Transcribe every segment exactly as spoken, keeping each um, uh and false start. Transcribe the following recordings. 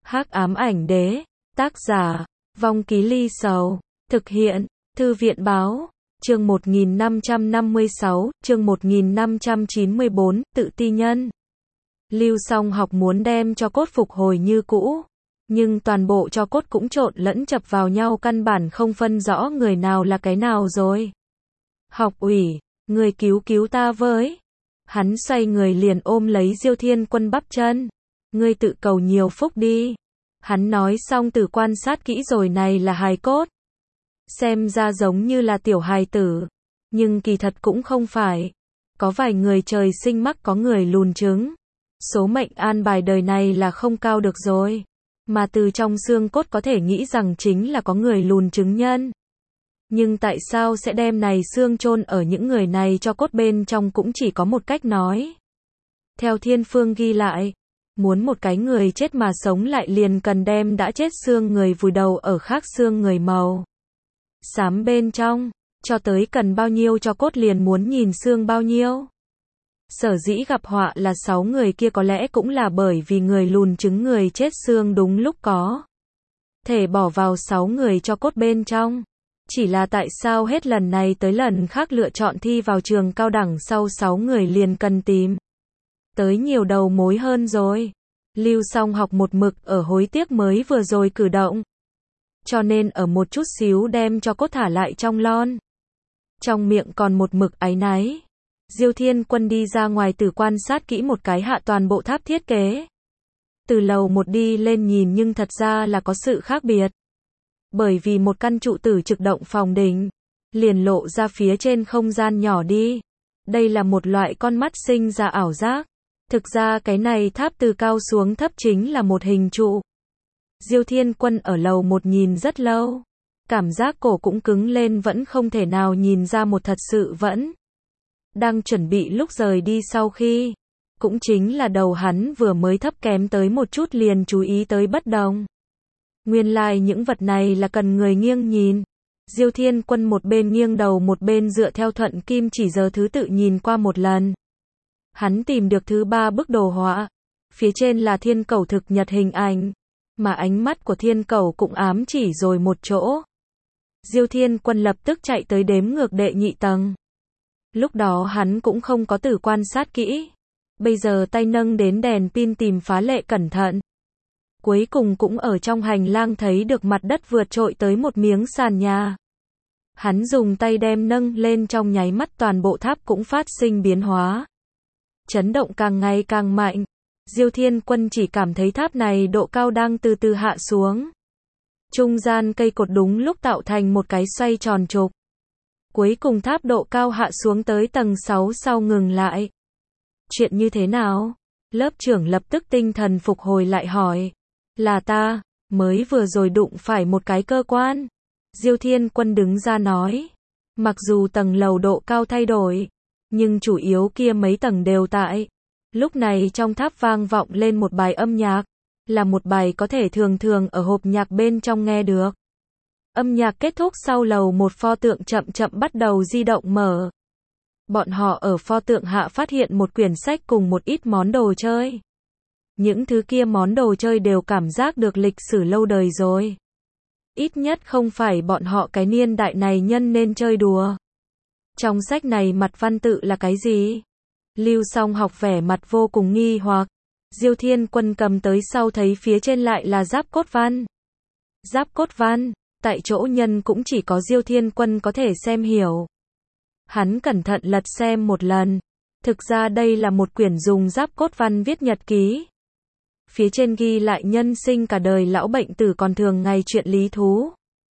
Hắc ám ảnh đế, tác giả, Vong Ký Ly Sầu, thực hiện, Thư viện báo, chương một nghìn năm trăm năm mươi sáu, chương một nghìn năm trăm chín mươi bốn, tự ti nhân. Lưu Song Học muốn đem cho cốt phục hồi như cũ, nhưng toàn bộ cho cốt cũng trộn lẫn chập vào nhau, căn bản không phân rõ người nào là cái nào rồi. Học ủy, người cứu cứu ta với. Hắn xoay người liền ôm lấy Diêu Thiên Quân bắp chân. Ngươi tự cầu nhiều phúc đi. Hắn nói xong từ quan sát kỹ rồi, này là hài cốt. Xem ra giống như là tiểu hài tử, nhưng kỳ thật cũng không phải. Có vài người trời sinh mắc, có người lùn trứng. Số mệnh an bài đời này là không cao được rồi. Mà từ trong xương cốt có thể nghĩ rằng chính là có người lùn trứng nhân. Nhưng tại sao sẽ đem này xương chôn ở những người này cho cốt bên trong, cũng chỉ có một cách nói. Theo thiên phương ghi lại, muốn một cái người chết mà sống lại liền cần đem đã chết xương người vùi đầu ở khác xương người màu xám bên trong, cho tới cần bao nhiêu cho cốt liền muốn nhìn xương bao nhiêu. Sở dĩ gặp họa là sáu người kia, có lẽ cũng là bởi vì người lùn trứng người chết xương đúng lúc có thể bỏ vào sáu người cho cốt bên trong. Chỉ là tại sao hết lần này tới lần khác lựa chọn thi vào trường cao đẳng sau sáu người liền cần tìm tới nhiều đầu mối hơn rồi. Lưu Song Học một mực ở hối tiếc mới vừa rồi cử động, cho nên ở một chút xíu đem cho cốt thả lại trong lon, trong miệng còn một mực áy náy. Diêu Thiên Quân đi ra ngoài từ quan sát kỹ một cái hạ toàn bộ tháp thiết kế. Từ lầu một đi lên nhìn, nhưng thật ra là có sự khác biệt. Bởi vì một căn trụ tử trực động phòng đỉnh liền lộ ra phía trên không gian nhỏ đi. Đây là một loại con mắt sinh ra ảo giác. Thực ra cái này tháp từ cao xuống thấp chính là một hình trụ. Diêu Thiên Quân ở lầu một nhìn rất lâu, cảm giác cổ cũng cứng lên, vẫn không thể nào nhìn ra một thật sự vẫn đang chuẩn bị lúc rời đi. Sau khi, cũng chính là đầu hắn vừa mới thấp kém tới một chút liền chú ý tới bất đồng. Nguyên lai like những vật này là cần người nghiêng nhìn. Diêu Thiên Quân một bên nghiêng đầu một bên dựa theo thuận kim chỉ giờ thứ tự nhìn qua một lần. Hắn tìm được thứ ba bức đồ họa. Phía trên là thiên cẩu thực nhật hình ảnh, mà ánh mắt của thiên cẩu cũng ám chỉ rồi một chỗ. Diêu Thiên Quân lập tức chạy tới đếm ngược đệ nhị tầng. Lúc đó hắn cũng không có từ quan sát kỹ. Bây giờ tay nâng đến đèn pin tìm phá lệ cẩn thận. Cuối cùng cũng ở trong hành lang thấy được mặt đất vượt trội tới một miếng sàn nhà. Hắn dùng tay đem nâng lên, trong nháy mắt toàn bộ tháp cũng phát sinh biến hóa. Chấn động càng ngày càng mạnh. Diêu Thiên Quân chỉ cảm thấy tháp này độ cao đang từ từ hạ xuống. Trung gian cây cột đúng lúc tạo thành một cái xoay tròn trục. Cuối cùng tháp độ cao hạ xuống tới tầng sáu sau ngừng lại. Chuyện như thế nào? Lớp trưởng lập tức tinh thần phục hồi lại hỏi. Là ta, mới vừa rồi đụng phải một cái cơ quan. Diêu Thiên Quân đứng ra nói. Mặc dù tầng lầu độ cao thay đổi, nhưng chủ yếu kia mấy tầng đều tại. Lúc này trong tháp vang vọng lên một bài âm nhạc, là một bài có thể thường thường ở hộp nhạc bên trong nghe được. Âm nhạc kết thúc sau, lầu một pho tượng chậm chậm bắt đầu di động mở. Bọn họ ở pho tượng hạ phát hiện một quyển sách cùng một ít món đồ chơi. Những thứ kia món đồ chơi đều cảm giác được lịch sử lâu đời rồi. Ít nhất không phải bọn họ cái niên đại này nhân nên chơi đùa. Trong sách này mặt văn tự là cái gì? Lưu Song Học vẻ mặt vô cùng nghi hoặc. Diêu Thiên Quân cầm tới sau thấy phía trên lại là giáp cốt văn. Giáp cốt văn, tại chỗ nhân cũng chỉ có Diêu Thiên Quân có thể xem hiểu. Hắn cẩn thận lật xem một lần. Thực ra đây là một quyển dùng giáp cốt văn viết nhật ký. Phía trên ghi lại nhân sinh cả đời, lão bệnh tử, còn thường ngày chuyện lý thú.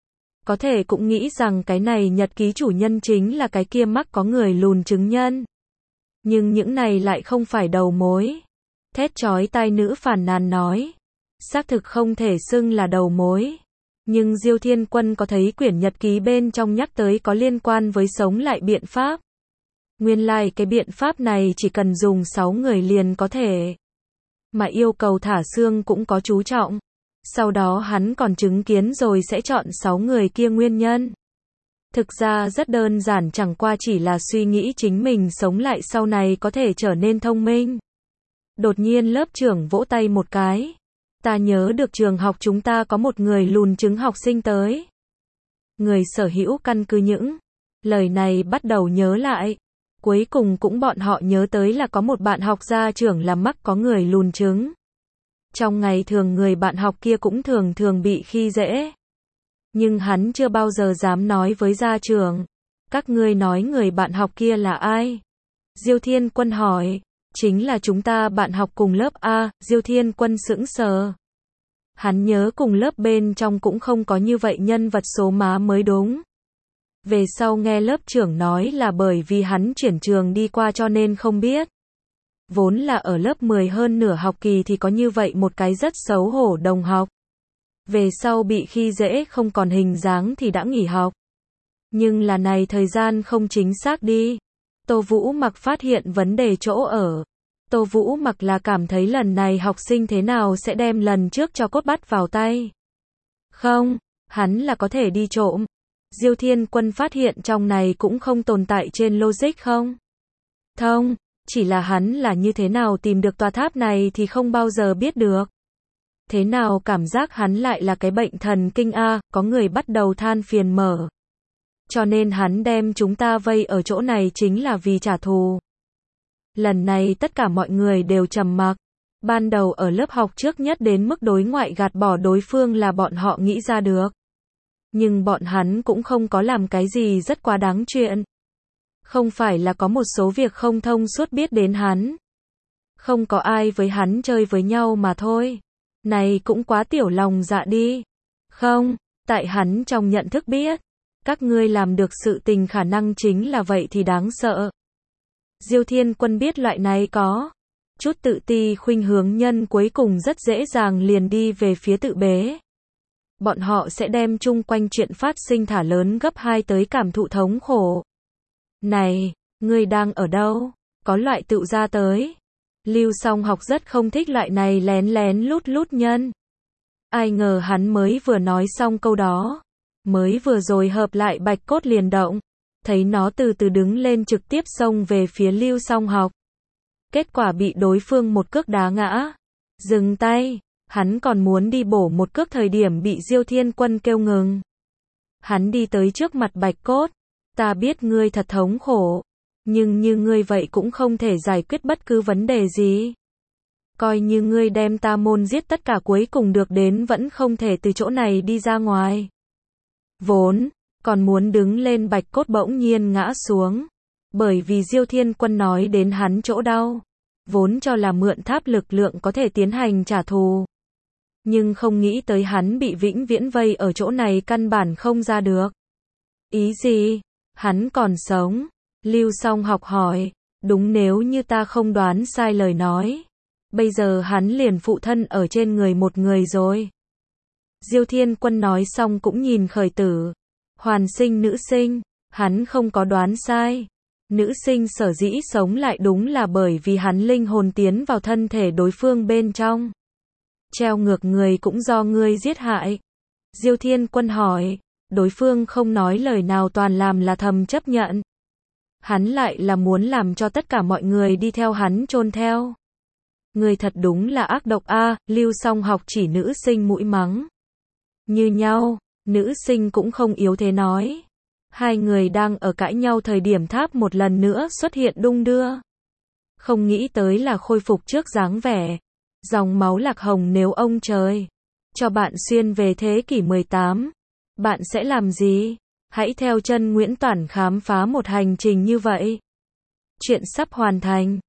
Có thể cũng nghĩ rằng cái này nhật ký chủ nhân chính là cái kia mắc có người lùn trứng nhân. Nhưng những này lại không phải đầu mối. Thét chói tai nữ phàn nàn nói. Xác thực không thể xưng là đầu mối. Nhưng Diêu Thiên Quân có thấy quyển nhật ký bên trong nhắc tới có liên quan với sống lại biện pháp. Nguyên lai like cái biện pháp này chỉ cần dùng sáu người liền có thể. Mà yêu cầu thả xương cũng có chú trọng. Sau đó hắn còn chứng kiến rồi sẽ chọn sáu người kia nguyên nhân. Thực ra rất đơn giản, chẳng qua chỉ là suy nghĩ chính mình sống lại sau này có thể trở nên thông minh. Đột nhiên lớp trưởng vỗ tay một cái. Ta nhớ được trường học chúng ta có một người lùn trứng học sinh tới. Người sở hữu căn cứ những lời này bắt đầu nhớ lại. Cuối cùng cũng bọn họ nhớ tới là có một bạn học gia trưởng làm mắc có người lùn trứng. Trong ngày thường người bạn học kia cũng thường thường bị khi dễ. Nhưng hắn chưa bao giờ dám nói với gia trưởng. Các ngươi nói người bạn học kia là ai? Diêu Thiên Quân hỏi. Chính là chúng ta bạn học cùng lớp A. Diêu Thiên Quân sững sờ. Hắn nhớ cùng lớp bên trong cũng không có như vậy nhân vật số má mới đúng. Về sau nghe lớp trưởng nói là bởi vì hắn chuyển trường đi qua cho nên không biết. Vốn là ở lớp mười hơn nửa học kỳ thì có như vậy một cái rất xấu hổ đồng học. Về sau bị khi dễ không còn hình dáng thì đã nghỉ học. Nhưng là này thời gian không chính xác đi. Tô Vũ Mặc phát hiện vấn đề chỗ ở. Tô Vũ Mặc là cảm thấy lần này học sinh thế nào sẽ đem lần trước cho cốt bắt vào tay. Không, hắn là có thể đi trộm. Diêu Thiên Quân phát hiện trong này cũng không tồn tại trên logic không? Thông, chỉ là hắn là như thế nào tìm được tòa tháp này thì không bao giờ biết được. Thế nào cảm giác hắn lại là cái bệnh thần kinh a, có người bắt đầu than phiền mở. Cho nên hắn đem chúng ta vây ở chỗ này chính là vì trả thù. Lần này tất cả mọi người đều trầm mặc. Ban đầu ở lớp học trước nhất đến mức đối ngoại gạt bỏ đối phương là bọn họ nghĩ ra được. Nhưng bọn hắn cũng không có làm cái gì rất quá đáng chuyện. Không phải là có một số việc không thông suốt biết đến hắn. Không có ai với hắn chơi với nhau mà thôi. Này cũng quá tiểu lòng dạ đi. Không, tại hắn trong nhận thức biết. Các ngươi làm được sự tình khả năng chính là vậy thì đáng sợ. Diêu Thiên Quân biết loại này có chút tự ti khuynh hướng nhân cuối cùng rất dễ dàng liền đi về phía tự bế. Bọn họ sẽ đem chung quanh chuyện phát sinh thả lớn gấp hai tới cảm thụ thống khổ. Này, ngươi đang ở đâu? Có loại tự ra tới. Lưu Song Học rất không thích loại này lén lén lút lút nhân. Ai ngờ hắn mới vừa nói xong câu đó. Mới vừa rồi hợp lại Bạch Cốt liền động. Thấy nó từ từ đứng lên trực tiếp xông về phía Lưu Song Học. Kết quả bị đối phương một cước đá ngã. Dừng tay. Hắn còn muốn đi bổ một cước thời điểm bị Diêu Thiên Quân kêu ngừng. Hắn đi tới trước mặt Bạch Cốt. Ta biết ngươi thật thống khổ. Nhưng như ngươi vậy cũng không thể giải quyết bất cứ vấn đề gì. Coi như ngươi đem ta môn giết tất cả cuối cùng được đến vẫn không thể từ chỗ này đi ra ngoài. Vốn, còn muốn đứng lên Bạch Cốt bỗng nhiên ngã xuống. Bởi vì Diêu Thiên Quân nói đến hắn chỗ đau. Vốn cho là mượn tháp lực lượng có thể tiến hành trả thù. Nhưng không nghĩ tới hắn bị vĩnh viễn vây ở chỗ này căn bản không ra được. Ý gì? Hắn còn sống. Lưu Song Học hỏi. Đúng, nếu như ta không đoán sai lời nói. Bây giờ hắn liền phụ thân ở trên người một người rồi. Diêu Thiên Quân nói xong cũng nhìn Khởi Tử. Hoàn sinh nữ sinh. Hắn không có đoán sai. Nữ sinh sở dĩ sống lại đúng là bởi vì hắn linh hồn tiến vào thân thể đối phương bên trong. Treo ngược người cũng do ngươi giết hại. Diêu Thiên Quân hỏi. Đối phương không nói lời nào toàn làm là thầm chấp nhận. Hắn lại là muốn làm cho tất cả mọi người đi theo hắn chôn theo. Người thật đúng là ác độc a. À, Lưu Song Học chỉ nữ sinh mũi mắng. Như nhau, nữ sinh cũng không yếu thế nói. Hai người đang ở cãi nhau thời điểm tháp một lần nữa xuất hiện đung đưa. Không nghĩ tới là khôi phục trước dáng vẻ. Dòng máu lạc hồng nếu ông trời cho bạn xuyên về thế kỷ mười tám, bạn sẽ làm gì? Hãy theo chân Nguyễn Toản khám phá một hành trình như vậy. Chuyện sắp hoàn thành.